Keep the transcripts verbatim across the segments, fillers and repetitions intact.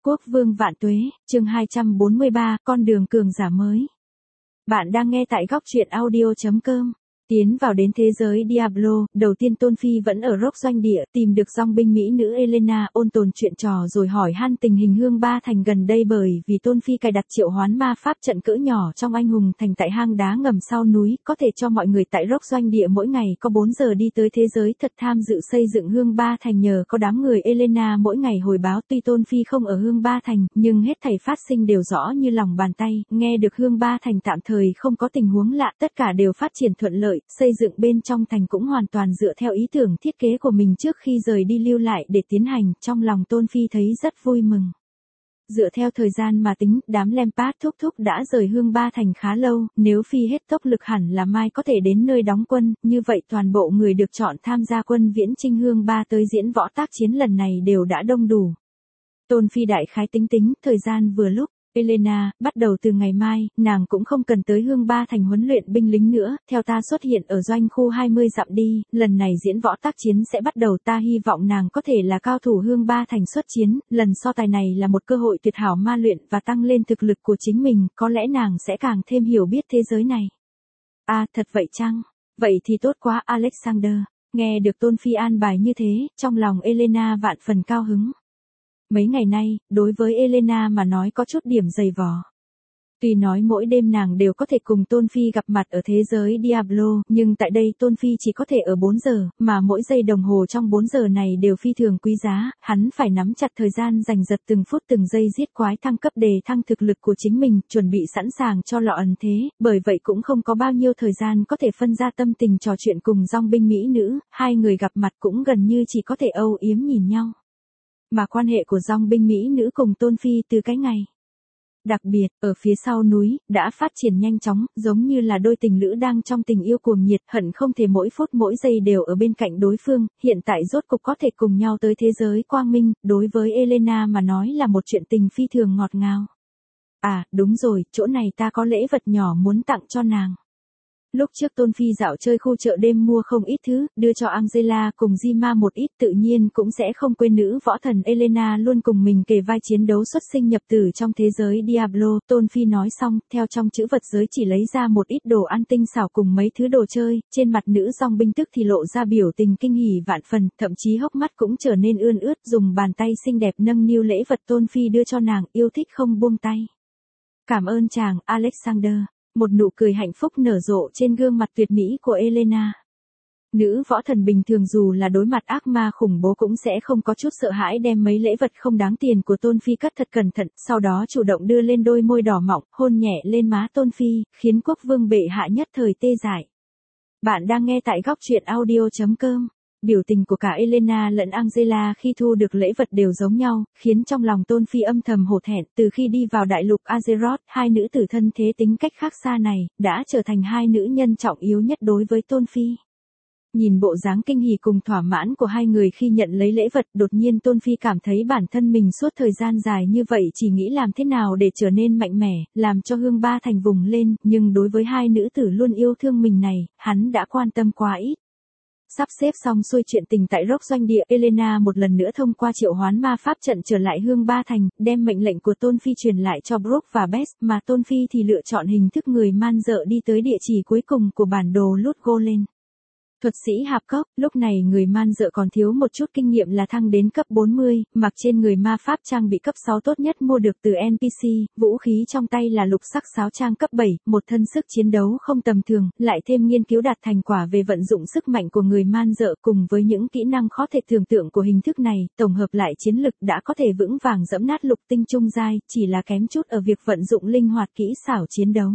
Quốc vương vạn tuế, chương hai trăm bốn mươi ba, con đường cường giả mới. Bạn đang nghe tại góc truyện audio chấm com. Tiến vào đến thế giới Diablo, đầu tiên Tôn Phi vẫn ở Rock doanh địa, tìm được dòng binh mỹ nữ Elena, ôn tồn chuyện trò rồi hỏi han tình hình Hương Ba Thành gần đây, bởi vì Tôn Phi cài đặt triệu hoán ma pháp trận cỡ nhỏ trong anh hùng thành tại hang đá ngầm sau núi, có thể cho mọi người tại Rock doanh địa mỗi ngày có bốn giờ đi tới thế giới thật tham dự xây dựng Hương Ba Thành nhờ có đám người Elena mỗi ngày hồi báo. Tuy Tôn Phi không ở Hương Ba Thành, nhưng hết thảy phát sinh đều rõ như lòng bàn tay, nghe được Hương Ba Thành tạm thời không có tình huống lạ, tất cả đều phát triển thuận lợi. Xây dựng bên trong thành cũng hoàn toàn dựa theo ý tưởng thiết kế của mình trước khi rời đi lưu lại để tiến hành, trong lòng Tôn Phi thấy rất vui mừng. Dựa theo thời gian mà tính, đám Lampard thúc thúc đã rời Hương Ba Thành khá lâu, nếu phi hết tốc lực hẳn là mai có thể đến nơi đóng quân, như vậy toàn bộ người được chọn tham gia quân viễn chinh Hương Ba tới diễn võ tác chiến lần này đều đã đông đủ. Tôn Phi đại khái tính tính, thời gian vừa lúc. Elena, bắt đầu từ ngày mai, nàng cũng không cần tới Hương Ba Thành huấn luyện binh lính nữa, theo ta xuất hiện ở doanh khu hai mươi dặm đi, lần này diễn võ tác chiến sẽ bắt đầu, ta hy vọng nàng có thể là cao thủ Hương Ba Thành xuất chiến, lần so tài này là một cơ hội tuyệt hảo ma luyện và tăng lên thực lực của chính mình, có lẽ nàng sẽ càng thêm hiểu biết thế giới này. À, thật vậy chăng? Vậy thì tốt quá Alexander. Nghe được Tôn Phi an bài như thế, trong lòng Elena vạn phần cao hứng. Mấy ngày nay, đối với Elena mà nói có chút điểm dày vò. Tuy nói mỗi đêm nàng đều có thể cùng Tôn Phi gặp mặt ở thế giới Diablo, nhưng tại đây Tôn Phi chỉ có thể ở bốn giờ, mà mỗi giây đồng hồ trong bốn giờ này đều phi thường quý giá, hắn phải nắm chặt thời gian giành giật từng phút từng giây giết quái thăng cấp đề thăng thực lực của chính mình, chuẩn bị sẵn sàng cho lọ ẩn thế, bởi vậy cũng không có bao nhiêu thời gian có thể phân ra tâm tình trò chuyện cùng dòng binh mỹ nữ, hai người gặp mặt cũng gần như chỉ có thể âu yếm nhìn nhau. Mà quan hệ của dòng binh mỹ nữ cùng Tôn Phi từ cái ngày đặc biệt, ở phía sau núi, đã phát triển nhanh chóng, giống như là đôi tình lữ đang trong tình yêu cuồng nhiệt, hận không thể mỗi phút mỗi giây đều ở bên cạnh đối phương, hiện tại rốt cục có thể cùng nhau tới thế giới quang minh, đối với Elena mà nói là một chuyện tình phi thường ngọt ngào. À, đúng rồi, chỗ này ta có lễ vật nhỏ muốn tặng cho nàng. Lúc trước Tôn Phi dạo chơi khu chợ đêm mua không ít thứ, đưa cho Angela cùng Zima một ít, tự nhiên cũng sẽ không quên nữ võ thần Elena luôn cùng mình kề vai chiến đấu xuất sinh nhập tử trong thế giới Diablo. Tôn Phi nói xong, theo trong chữ vật giới chỉ lấy ra một ít đồ ăn tinh xảo cùng mấy thứ đồ chơi, trên mặt nữ dòng binh tức thì lộ ra biểu tình kinh hỉ vạn phần, thậm chí hốc mắt cũng trở nên ươn ướt, dùng bàn tay xinh đẹp nâng niu lễ vật Tôn Phi đưa cho nàng, yêu thích không buông tay. Cảm ơn chàng, Alexander. Một nụ cười hạnh phúc nở rộ trên gương mặt tuyệt mỹ của Elena. Nữ võ thần bình thường dù là đối mặt ác ma khủng bố cũng sẽ không có chút sợ hãi, đem mấy lễ vật không đáng tiền của Tôn Phi cất thật cẩn thận, sau đó chủ động đưa lên đôi môi đỏ mọng, hôn nhẹ lên má Tôn Phi, khiến quốc vương bệ hạ nhất thời tê dại. Bạn đang nghe tại góc truyện audio chấm com. Biểu tình của cả Elena lẫn Angela khi thu được lễ vật đều giống nhau, khiến trong lòng Tôn Phi âm thầm hổ thẹn. Từ khi đi vào đại lục Azeroth, hai nữ tử thân thế tính cách khác xa này, đã trở thành hai nữ nhân trọng yếu nhất đối với Tôn Phi. Nhìn bộ dáng kinh hỉ cùng thỏa mãn của hai người khi nhận lấy lễ vật, đột nhiên Tôn Phi cảm thấy bản thân mình suốt thời gian dài như vậy chỉ nghĩ làm thế nào để trở nên mạnh mẽ, làm cho Hương Ba Thành vùng lên, nhưng đối với hai nữ tử luôn yêu thương mình này, hắn đã quan tâm quá ít. Sắp xếp xong xuôi chuyện tình tại Rock doanh địa, Elena một lần nữa thông qua triệu hoán ma pháp trận trở lại Hương Ba Thành, đem mệnh lệnh của Tôn Phi truyền lại cho Brooke và Bess, mà Tôn Phi thì lựa chọn hình thức người man dợ đi tới địa chỉ cuối cùng của bản đồ Loot Golem. Thuật sĩ hạp cốc, lúc này người man dợ còn thiếu một chút kinh nghiệm là thăng đến cấp bốn mươi, mặc trên người ma pháp trang bị cấp sáu tốt nhất mua được từ en pê xê, vũ khí trong tay là lục sắc sáo trang cấp bảy, một thân sức chiến đấu không tầm thường, lại thêm nghiên cứu đạt thành quả về vận dụng sức mạnh của người man dợ cùng với những kỹ năng khó thể tưởng tượng của hình thức này, tổng hợp lại chiến lực đã có thể vững vàng dẫm nát lục tinh trung giai, chỉ là kém chút ở việc vận dụng linh hoạt kỹ xảo chiến đấu.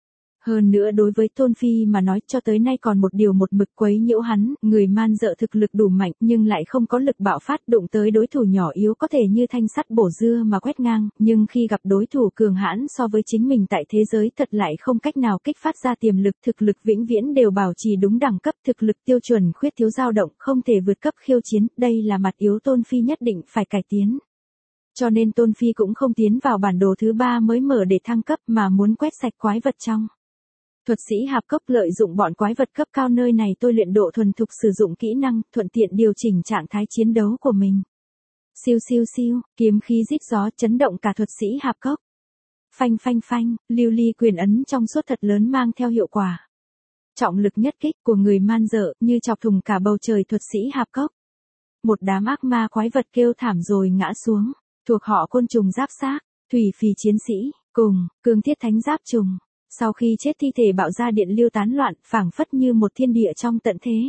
Hơn nữa đối với Tôn Phi mà nói cho tới nay còn một điều một mực quấy nhiễu hắn, người man dợ thực lực đủ mạnh nhưng lại không có lực bạo phát, đụng tới đối thủ nhỏ yếu có thể như thanh sắt bổ dưa mà quét ngang, nhưng khi gặp đối thủ cường hãn so với chính mình tại thế giới thật lại không cách nào kích phát ra tiềm lực, thực lực vĩnh viễn đều bảo trì đúng đẳng cấp, thực lực tiêu chuẩn khuyết thiếu dao động, không thể vượt cấp khiêu chiến, đây là mặt yếu Tôn Phi nhất định phải cải tiến. Cho nên Tôn Phi cũng không tiến vào bản đồ thứ ba mới mở để thăng cấp mà muốn quét sạch quái vật trong. Thuật sĩ hạp cốc lợi dụng bọn quái vật cấp cao nơi này tôi luyện độ thuần thục sử dụng kỹ năng, thuận tiện điều chỉnh trạng thái chiến đấu của mình. Siêu siêu siêu, kiếm khí rít gió chấn động cả thuật sĩ hạp cốc. Phanh phanh phanh, lưu ly quyền ấn trong suốt thật lớn mang theo hiệu quả. Trọng lực nhất kích của người man dợ như chọc thùng cả bầu trời thuật sĩ hạp cốc. Một đám ác ma quái vật kêu thảm rồi ngã xuống, thuộc họ côn trùng giáp xác, thủy phì chiến sĩ, cùng, cương thiết thánh giáp trùng. Sau khi chết thi thể bạo ra điện lưu tán loạn, phảng phất như một thiên địa trong tận thế.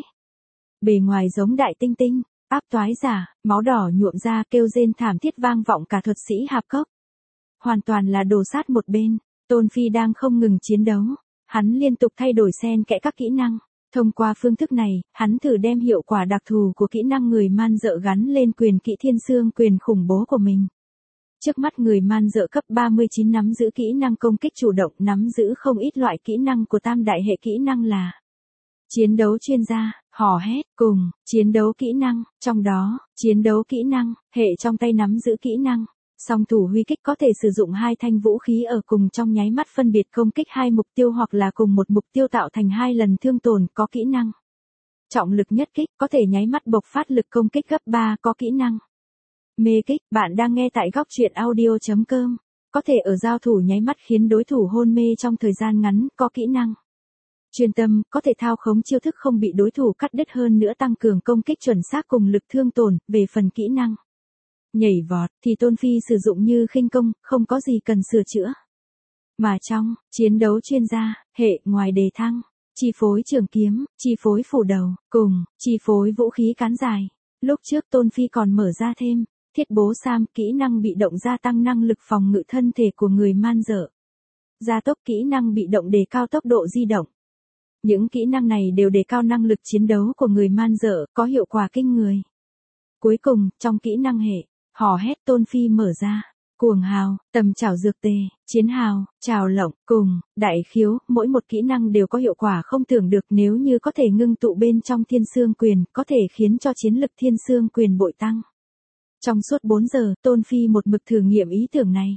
Bề ngoài giống đại tinh tinh, áp toái giả, máu đỏ nhuộm ra kêu rên thảm thiết vang vọng cả thuật sĩ hạp cốc. Hoàn toàn là đồ sát một bên, Tôn Phi đang không ngừng chiến đấu, hắn liên tục thay đổi xen kẽ các kỹ năng. Thông qua phương thức này, hắn thử đem hiệu quả đặc thù của kỹ năng người man dợ gắn lên quyền kỹ thiên xương quyền khủng bố của mình. Trước mắt người man dợ cấp ba mươi chín nắm giữ kỹ năng công kích chủ động, nắm giữ không ít loại kỹ năng của tam đại hệ kỹ năng là chiến đấu chuyên gia, hò hét, cùng, chiến đấu kỹ năng, trong đó, chiến đấu kỹ năng, hệ trong tay nắm giữ kỹ năng. Song thủ huy kích có thể sử dụng hai thanh vũ khí ở cùng trong nháy mắt phân biệt công kích hai mục tiêu hoặc là cùng một mục tiêu tạo thành hai lần thương tổn có kỹ năng. Trọng lực nhất kích có thể nháy mắt bộc phát lực công kích gấp ba có kỹ năng. Mê kích, bạn đang nghe tại góc truyện audio chấm com. Có thể ở giao thủ nháy mắt khiến đối thủ hôn mê trong thời gian ngắn có kỹ năng. Chuyên tâm, có thể thao khống chiêu thức không bị đối thủ cắt đứt hơn nữa tăng cường công kích chuẩn xác cùng lực thương tổn, về phần kỹ năng. Nhảy vọt, thì Tôn Phi sử dụng như khinh công, không có gì cần sửa chữa. Mà trong, chiến đấu chuyên gia, hệ ngoài đề thăng, chi phối trường kiếm, chi phối phủ đầu, cùng, chi phối vũ khí cán dài. Lúc trước Tôn Phi còn mở ra thêm, thiết bố Sam, kỹ năng bị động gia tăng năng lực phòng ngự thân thể của người man dợ. Gia tốc kỹ năng bị động đề cao tốc độ di động. Những kỹ năng này đều đề cao năng lực chiến đấu của người man dợ, có hiệu quả kinh người. Cuối cùng, trong kỹ năng hệ, hò hét Tôn Phi mở ra, cuồng hào, tầm chảo dược tề, chiến hào, trào lộng, cùng, đại khiếu, mỗi một kỹ năng đều có hiệu quả không tưởng được nếu như có thể ngưng tụ bên trong thiên xương quyền, có thể khiến cho chiến lực thiên xương quyền bội tăng. Trong suốt bốn giờ, Tôn Phi một mực thử nghiệm ý tưởng này.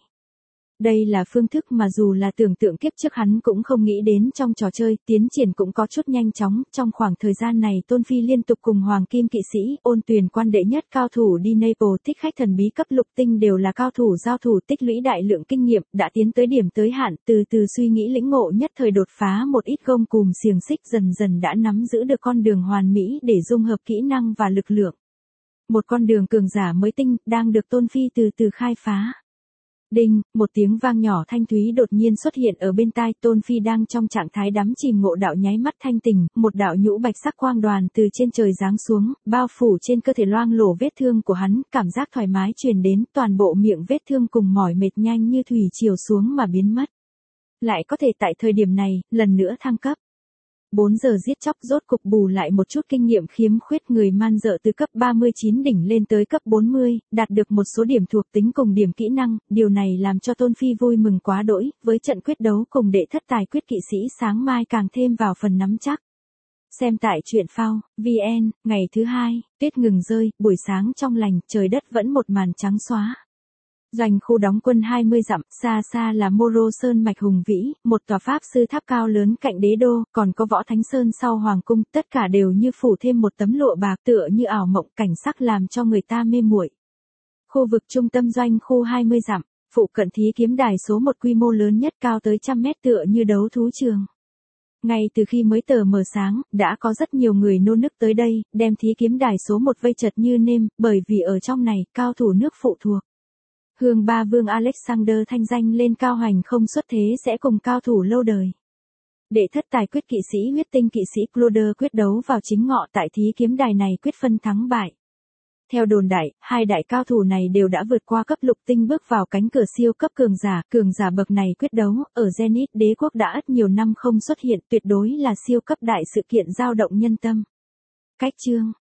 Đây là phương thức mà dù là tưởng tượng kiếp trước hắn cũng không nghĩ đến trong trò chơi, tiến triển cũng có chút nhanh chóng. Trong khoảng thời gian này Tôn Phi liên tục cùng Hoàng Kim Kỵ Sĩ, Ôn Tuyền Quan đệ nhất cao thủ đi Naples, Thích Khách thần bí cấp lục tinh đều là cao thủ giao thủ tích lũy đại lượng kinh nghiệm, đã tiến tới điểm tới hạn, từ từ suy nghĩ lĩnh ngộ nhất thời đột phá một ít gông cùm xiềng xích, dần dần đã nắm giữ được con đường hoàn mỹ để dung hợp kỹ năng và lực lượng. Một con đường cường giả mới tinh, đang được Tôn Phi từ từ khai phá. Đinh, một tiếng vang nhỏ thanh thúy đột nhiên xuất hiện ở bên tai. Tôn Phi đang trong trạng thái đắm chìm ngộ đạo nháy mắt thanh tỉnh, một đạo nhũ bạch sắc quang đoàn từ trên trời giáng xuống, bao phủ trên cơ thể loang lổ vết thương của hắn, cảm giác thoải mái truyền đến, toàn bộ miệng vết thương cùng mỏi mệt nhanh như thủy triều xuống mà biến mất. Lại có thể tại thời điểm này, lần nữa thăng cấp. bốn giờ giết chóc rốt cục bù lại một chút kinh nghiệm khiếm khuyết, người man dợ từ cấp ba mươi chín đỉnh lên tới cấp bốn mươi, đạt được một số điểm thuộc tính cùng điểm kỹ năng, điều này làm cho Tôn Phi vui mừng quá đỗi, với trận quyết đấu cùng đệ thất tài quyết kỵ sĩ sáng mai càng thêm vào phần nắm chắc. Xem tại truyện phao, vn, ngày thứ hai, tuyết ngừng rơi, buổi sáng trong lành, trời đất vẫn một màn trắng xóa. Doanh khu đóng quân hai mươi dặm, xa xa là Moro Sơn mạch hùng vĩ, một tòa pháp sư tháp cao lớn cạnh đế đô, còn có Võ Thánh Sơn sau hoàng cung, tất cả đều như phủ thêm một tấm lụa bạc, tựa như ảo mộng, cảnh sắc làm cho người ta mê muội. Khu vực trung tâm doanh khu hai mươi dặm, phụ cận thí kiếm đài số một quy mô lớn nhất cao tới trăm mét tựa như đấu thú trường. Ngay từ khi mới tờ mờ sáng, đã có rất nhiều người nô nức tới đây, đem thí kiếm đài số một vây chật như nêm, bởi vì ở trong này, cao thủ nước phụ thuộc. Hương Ba Vương Alexander thanh danh lên cao hoành không xuất thế sẽ cùng cao thủ lâu đời. Đệ thất tài quyết kỵ sĩ huyết tinh kỵ sĩ Cloder quyết đấu vào chính ngọ tại thí kiếm đài này quyết phân thắng bại. Theo đồn đại, hai đại cao thủ này đều đã vượt qua cấp lục tinh bước vào cánh cửa siêu cấp cường giả, cường giả bậc này quyết đấu, ở Zenith đế quốc đã ất nhiều năm không xuất hiện, tuyệt đối là siêu cấp đại sự kiện dao động nhân tâm. Cách chương